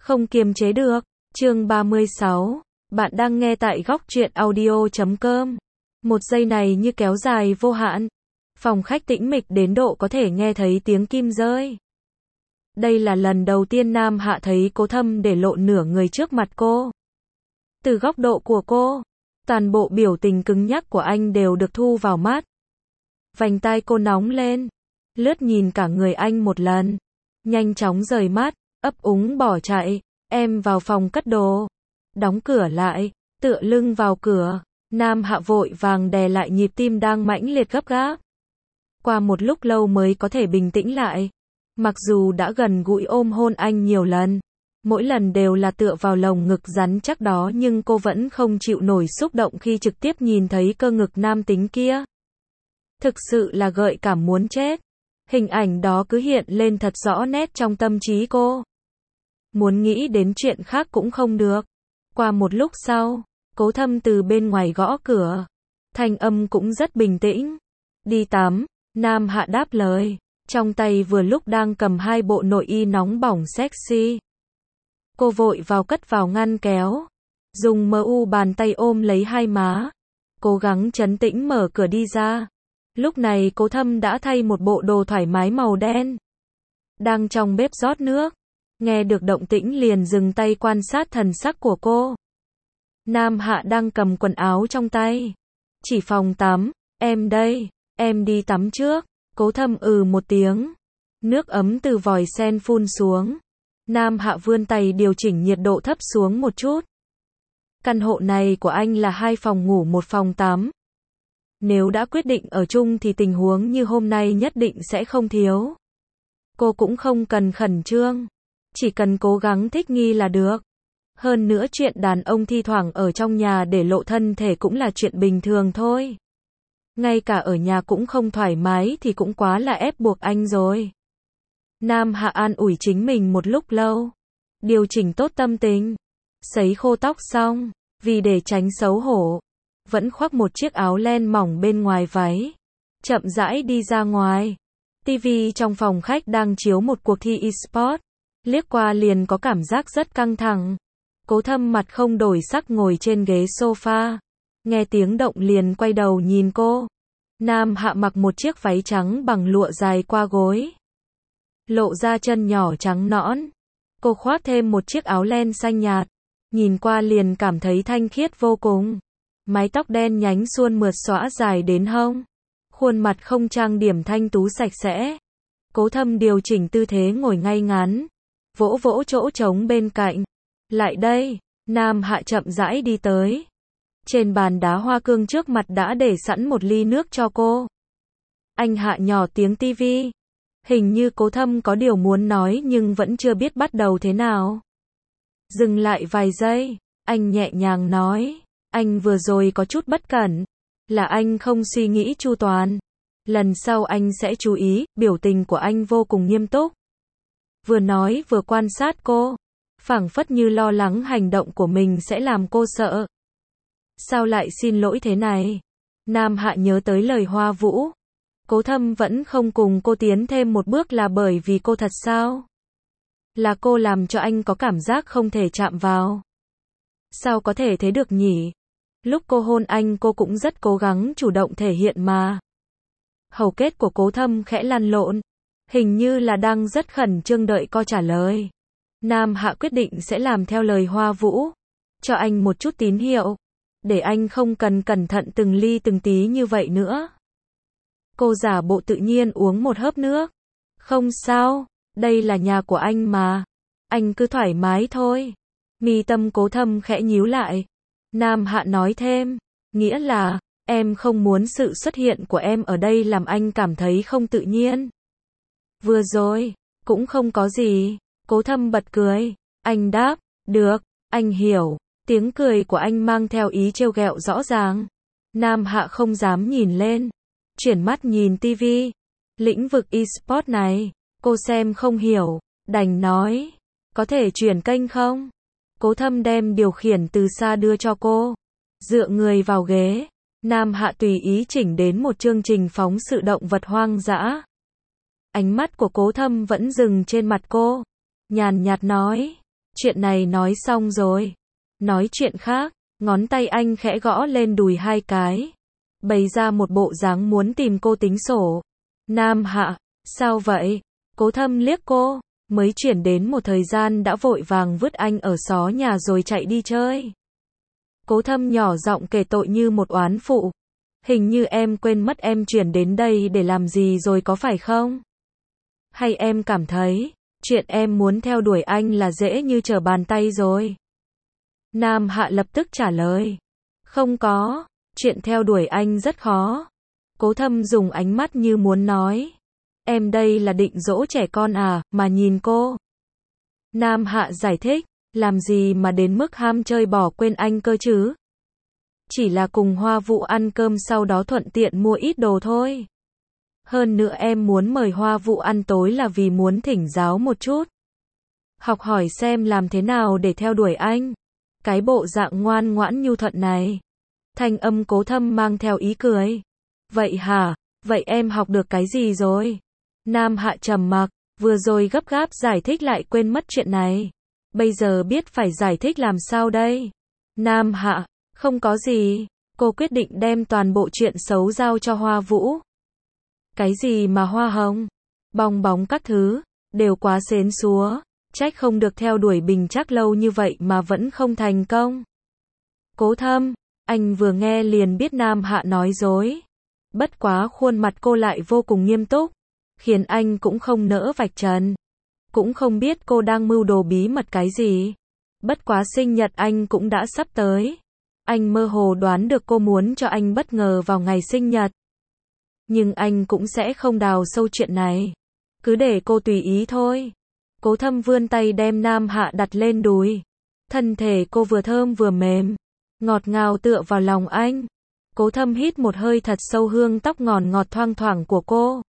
Không kiềm chế được. Chương 36. Bạn đang nghe tại góc truyện audio.com. Một giây này như kéo dài vô hạn. Phòng khách tĩnh mịch đến độ có thể nghe thấy tiếng kim rơi. Đây là lần đầu tiên Nam Hạ thấy Cố Thâm để lộ nửa người trước mặt cô. Từ góc độ của cô, toàn bộ biểu tình cứng nhắc của anh đều được thu vào mắt. Vành tai cô nóng lên, lướt nhìn cả người anh một lần, nhanh chóng rời mắt, ấp úng bỏ chạy. Em vào phòng cất đồ, đóng cửa lại, tựa lưng vào cửa. Nam Hạ vội vàng đè lại nhịp tim đang mãnh liệt gấp gáp. Qua một lúc lâu mới có thể bình tĩnh lại. Mặc dù đã gần gũi ôm hôn anh nhiều lần, mỗi lần đều là tựa vào lồng ngực rắn chắc đó, nhưng cô vẫn không chịu nổi xúc động khi trực tiếp nhìn thấy cơ ngực nam tính kia. Thực sự là gợi cảm muốn chết. Hình ảnh đó cứ hiện lên thật rõ nét trong tâm trí cô. Muốn nghĩ đến chuyện khác cũng không được. Qua một lúc sau, Cố Thâm từ bên ngoài gõ cửa. Thanh âm cũng rất bình tĩnh. Đi tắm. Nam Hạ đáp lời. Trong tay vừa lúc đang cầm hai bộ nội y nóng bỏng sexy. Cô vội vào cất vào ngăn kéo. Dùng bàn tay ôm lấy hai má. Cố gắng trấn tĩnh mở cửa đi ra. Lúc này Cố Thâm đã thay một bộ đồ thoải mái màu đen. Đang trong bếp rót nước. Nghe được động tĩnh liền dừng tay quan sát thần sắc của cô. Nam Hạ đang cầm quần áo trong tay. Chỉ phòng tắm, em đây, em đi tắm trước. Cố Thâm một tiếng. Nước ấm từ vòi sen phun xuống. Nam Hạ vươn tay điều chỉnh nhiệt độ thấp xuống một chút. Căn hộ này của anh là 2 phòng ngủ 1 phòng tắm. Nếu đã quyết định ở chung thì tình huống như hôm nay nhất định sẽ không thiếu. Cô cũng không cần khẩn trương. Chỉ cần cố gắng thích nghi là được. Hơn nữa chuyện đàn ông thi thoảng ở trong nhà để lộ thân thể cũng là chuyện bình thường thôi. Ngay cả ở nhà cũng không thoải mái thì cũng quá là ép buộc anh rồi. Nam Hạ an ủi chính mình một lúc lâu. Điều chỉnh tốt tâm tình. Sấy khô tóc xong. Vì để tránh xấu hổ, vẫn khoác một chiếc áo len mỏng bên ngoài váy. Chậm rãi đi ra ngoài. TV trong phòng khách đang chiếu một cuộc thi e-sport. Liếc qua liền có cảm giác rất căng thẳng. Cố Thâm mặt không đổi sắc ngồi trên ghế sofa. Nghe tiếng động liền quay đầu nhìn cô. Nam Hạ mặc một chiếc váy trắng bằng lụa dài qua gối. Lộ ra chân nhỏ trắng nõn. Cô khoác thêm một chiếc áo len xanh nhạt. Nhìn qua liền cảm thấy thanh khiết vô cùng. Mái tóc đen nhánh suôn mượt xõa dài đến hông. Khuôn mặt không trang điểm thanh tú sạch sẽ. Cố Thâm điều chỉnh tư thế ngồi ngay ngắn. Vỗ vỗ chỗ trống bên cạnh. Lại đây. Nam Hạ chậm rãi đi tới. Trên bàn đá hoa cương trước mặt đã để sẵn một ly nước cho cô. Anh Hạ nhỏ tiếng tivi. Hình như Cố Thâm có điều muốn nói nhưng vẫn chưa biết bắt đầu thế nào. Dừng lại vài giây. Anh nhẹ nhàng nói. Anh vừa rồi có chút bất cẩn. Là anh không suy nghĩ chu toàn. Lần sau anh sẽ chú ý. Biểu tình của anh vô cùng nghiêm túc. Vừa nói vừa quan sát cô. Phảng phất như lo lắng hành động của mình sẽ làm cô sợ. Sao lại xin lỗi thế này? Nam Hạ nhớ tới lời Hoa Vũ. Cố Thâm vẫn không cùng cô tiến thêm một bước là bởi vì cô thật sao? Là cô làm cho anh có cảm giác không thể chạm vào. Sao có thể thế được nhỉ? Lúc cô hôn anh cô cũng rất cố gắng chủ động thể hiện mà. Hầu kết của Cố Thâm khẽ lăn lộn. Hình như là đang rất khẩn trương đợi cô trả lời. Nam Hạ quyết định sẽ làm theo lời Hoa Vũ. Cho anh một chút tín hiệu. Để anh không cần cẩn thận từng ly từng tí như vậy nữa. Cô giả bộ tự nhiên uống một hớp nước. Không sao, đây là nhà của anh mà. Anh cứ thoải mái thôi. Mi tâm Cố Thâm khẽ nhíu lại. Nam Hạ nói thêm. Nghĩa là, em không muốn sự xuất hiện của em ở đây làm anh cảm thấy không tự nhiên. Vừa rồi, cũng không có gì. Cố Thâm bật cười. Anh đáp, được, anh hiểu. Tiếng cười của anh mang theo ý trêu ghẹo rõ ràng. Nam Hạ không dám nhìn lên. Chuyển mắt nhìn tivi. Lĩnh vực e-sport này, cô xem không hiểu. Đành nói, có thể chuyển kênh không? Cố Thâm đem điều khiển từ xa đưa cho cô. Dựa người vào ghế. Nam Hạ tùy ý chỉnh đến một chương trình phóng sự động vật hoang dã. Ánh mắt của Cố Thâm vẫn dừng trên mặt cô. Nhàn nhạt nói, Chuyện này nói xong rồi. Nói chuyện khác, ngón tay anh khẽ gõ lên đùi hai cái. Bày ra một bộ dáng muốn tìm cô tính sổ. Nam Hạ, sao vậy? Cố Thâm liếc cô, mới chuyển đến một thời gian đã vội vàng vứt anh ở xó nhà rồi chạy đi chơi. Cố Thâm nhỏ giọng kể tội như một oán phụ. Hình như em quên mất em chuyển đến đây để làm gì rồi có phải không? Hay em cảm thấy, chuyện em muốn theo đuổi anh là dễ như trở bàn tay rồi? Nam Hạ lập tức trả lời. Không có, chuyện theo đuổi anh rất khó. Cố Thâm dùng ánh mắt như muốn nói. Em đây là định dỗ trẻ con à, mà nhìn cô. Nam Hạ giải thích, làm gì mà đến mức ham chơi bỏ quên anh cơ chứ? Chỉ là cùng Hoa Vũ ăn cơm sau đó thuận tiện mua ít đồ thôi. Hơn nữa em muốn mời Hoa Vũ ăn tối là vì muốn thỉnh giáo một chút. Học hỏi xem làm thế nào để theo đuổi anh. Cái bộ dạng ngoan ngoãn nhu thuận này. Thanh âm Cố Thâm mang theo ý cười. Vậy hả? Vậy em học được cái gì rồi? Nam Hạ trầm mặc, vừa rồi gấp gáp giải thích lại quên mất chuyện này. Bây giờ biết phải giải thích làm sao đây? Nam Hạ, không có gì. Cô quyết định đem toàn bộ chuyện xấu giao cho Hoa Vũ. Cái gì mà hoa hồng, bong bóng các thứ, đều quá xến xúa. Trách không được theo đuổi Bình Trác lâu như vậy mà vẫn không thành công. Cố Thâm, anh vừa nghe liền biết Nam Hạ nói dối. Bất quá khuôn mặt cô lại vô cùng nghiêm túc, khiến anh cũng không nỡ vạch trần. Cũng không biết cô đang mưu đồ bí mật cái gì. Bất quá sinh nhật anh cũng đã sắp tới. Anh mơ hồ đoán được cô muốn cho anh bất ngờ vào ngày sinh nhật. Nhưng anh cũng sẽ không đào sâu chuyện này. Cứ để cô tùy ý thôi. Cố Thâm vươn tay đem Nam Hạ đặt lên đùi. Thân thể cô vừa thơm vừa mềm, ngọt ngào tựa vào lòng anh. Cố Thâm hít một hơi thật sâu hương tóc ngọt ngọt thoang thoảng của cô.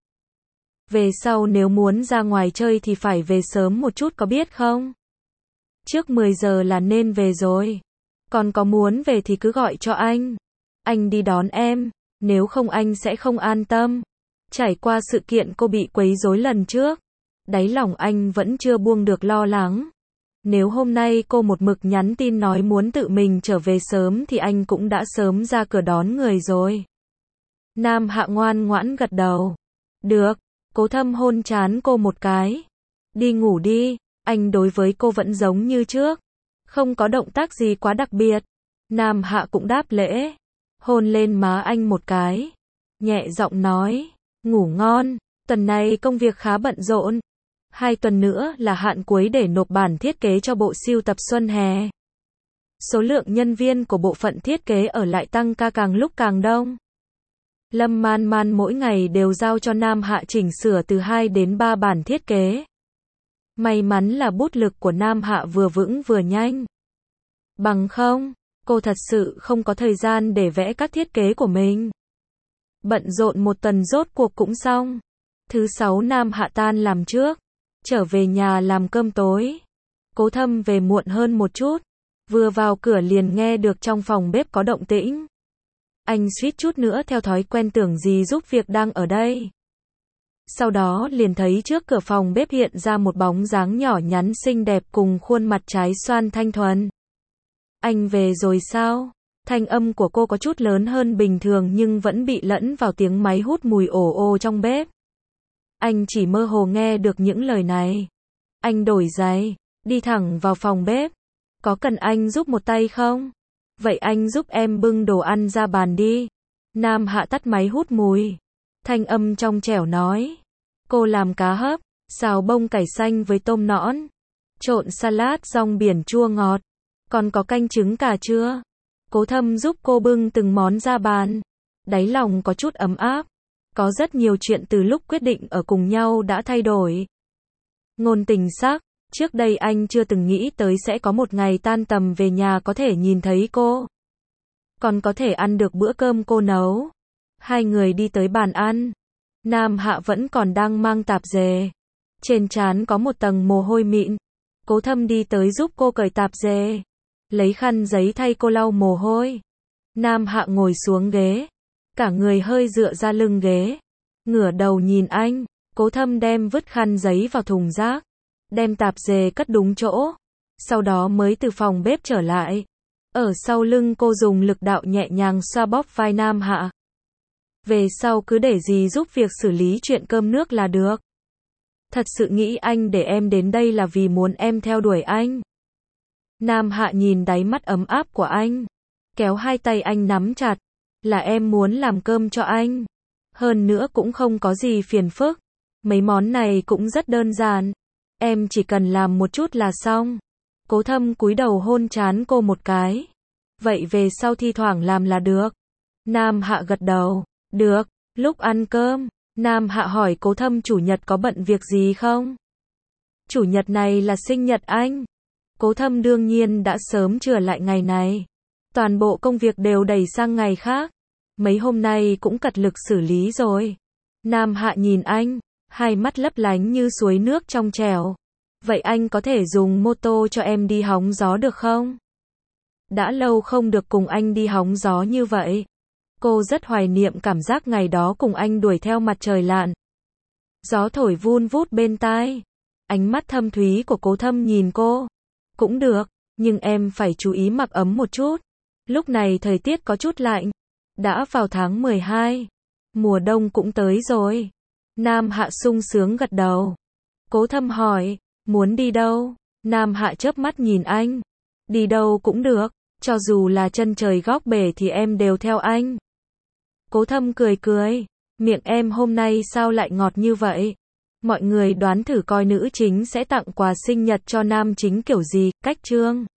Về sau nếu muốn ra ngoài chơi thì phải về sớm một chút có biết không? Trước 10 giờ là nên về rồi. Còn có muốn về thì cứ gọi cho anh. Anh đi đón em, nếu không anh sẽ không an tâm. Trải qua sự kiện cô bị quấy rối lần trước, đáy lòng anh vẫn chưa buông được lo lắng. Nếu hôm nay cô một mực nhắn tin nói muốn tự mình trở về sớm thì anh cũng đã sớm ra cửa đón người rồi. Nam Hạ ngoan ngoãn gật đầu. Được, Cố Thâm hôn trán cô một cái. Đi ngủ đi, anh đối với cô vẫn giống như trước. Không có động tác gì quá đặc biệt. Nam Hạ cũng đáp lễ. Hôn lên má anh một cái. Nhẹ giọng nói, ngủ ngon, tuần này công việc khá bận rộn. 2 tuần nữa là hạn cuối để nộp bản thiết kế cho bộ sưu tập xuân hè. Số lượng nhân viên của bộ phận thiết kế ở lại tăng ca càng lúc càng đông. Lâm Man Man mỗi ngày đều giao cho Nam Hạ chỉnh sửa từ 2 đến 3 bản thiết kế. May mắn là bút lực của Nam Hạ vừa vững vừa nhanh. Bằng không, cô thật sự không có thời gian để vẽ các thiết kế của mình. Bận rộn một tuần rốt cuộc cũng xong. Thứ 6 Nam Hạ tan làm trước, trở về nhà làm cơm tối. Cố Thâm về muộn hơn một chút, vừa vào cửa liền nghe được trong phòng bếp có động tĩnh. Anh suýt chút nữa theo thói quen tưởng gì giúp việc đang ở đây. Sau đó liền thấy trước cửa phòng bếp hiện ra một bóng dáng nhỏ nhắn xinh đẹp cùng khuôn mặt trái xoan thanh thuần. Anh về rồi sao? Thanh âm của cô có chút lớn hơn bình thường nhưng vẫn bị lẫn vào tiếng máy hút mùi ồ ồ trong bếp. Anh chỉ mơ hồ nghe được những lời này. Anh đổi giày, đi thẳng vào phòng bếp. Có cần anh giúp một tay không? Vậy anh giúp em bưng đồ ăn ra bàn đi. Nam Hạ tắt máy hút mùi. Thanh âm trong trẻo nói. Cô làm cá hấp, xào bông cải xanh với tôm nõn, trộn salad rong biển chua ngọt. Còn có canh trứng cà chưa? Cố Thâm giúp cô bưng từng món ra bàn. Đáy lòng có chút ấm áp. Có rất nhiều chuyện từ lúc quyết định ở cùng nhau đã thay đổi. Ngôn tình sắc, trước đây anh chưa từng nghĩ tới sẽ có một ngày tan tầm về nhà có thể nhìn thấy cô. Còn có thể ăn được bữa cơm cô nấu. Hai người đi tới bàn ăn. Nam Hạ vẫn còn đang mang tạp dề. Trên trán có một tầng mồ hôi mịn. Cố Thâm đi tới giúp cô cởi tạp dề. Lấy khăn giấy thay cô lau mồ hôi. Nam Hạ ngồi xuống ghế. Cả người hơi dựa ra lưng ghế. Ngửa đầu nhìn anh. Cố Thâm đem vứt khăn giấy vào thùng rác. Đem tạp dề cất đúng chỗ. sau đó mới từ phòng bếp trở lại. Ở sau lưng cô dùng lực đạo nhẹ nhàng xoa bóp vai Nam Hạ. Về sau cứ để dì giúp việc xử lý chuyện cơm nước là được. Thật sự nghĩ anh để em đến đây là vì muốn em theo đuổi anh. Nam Hạ nhìn đáy mắt ấm áp của anh, kéo hai tay anh nắm chặt, là em muốn làm cơm cho anh. Hơn nữa cũng không có gì phiền phức, mấy món này cũng rất đơn giản, em chỉ cần làm một chút là xong. Cố Thâm cúi đầu hôn trán cô một cái. Vậy về sau thi thoảng làm là được. Nam Hạ gật đầu. Được. Lúc ăn cơm, Nam Hạ hỏi Cố Thâm chủ nhật có bận việc gì không? Chủ nhật này là sinh nhật anh. Cố Thâm đương nhiên đã sớm chừa lại ngày này. Toàn bộ công việc đều đẩy sang ngày khác. Mấy hôm nay cũng cật lực xử lý rồi. Nam Hạ nhìn anh, hai mắt lấp lánh như suối nước trong trẻo. Vậy anh có thể dùng mô tô cho em đi hóng gió được không? Đã lâu không được cùng anh đi hóng gió như vậy. Cô rất hoài niệm cảm giác ngày đó cùng anh đuổi theo mặt trời lặn. Gió thổi vun vút bên tai. Ánh mắt thâm thúy của Cố Thâm nhìn cô. Cũng được, nhưng em phải chú ý mặc ấm một chút. Lúc này thời tiết có chút lạnh. Đã vào tháng 12. Mùa đông cũng tới rồi. Nam Hạ sung sướng gật đầu. Cố Thâm hỏi, muốn đi đâu? Nam Hạ chớp mắt nhìn anh. Đi đâu cũng được, cho dù là chân trời góc bể thì em đều theo anh. Cố Thâm cười cười, miệng em hôm nay sao lại ngọt như vậy? Mọi người đoán thử coi nữ chính sẽ tặng quà sinh nhật cho nam chính kiểu gì, cách chương.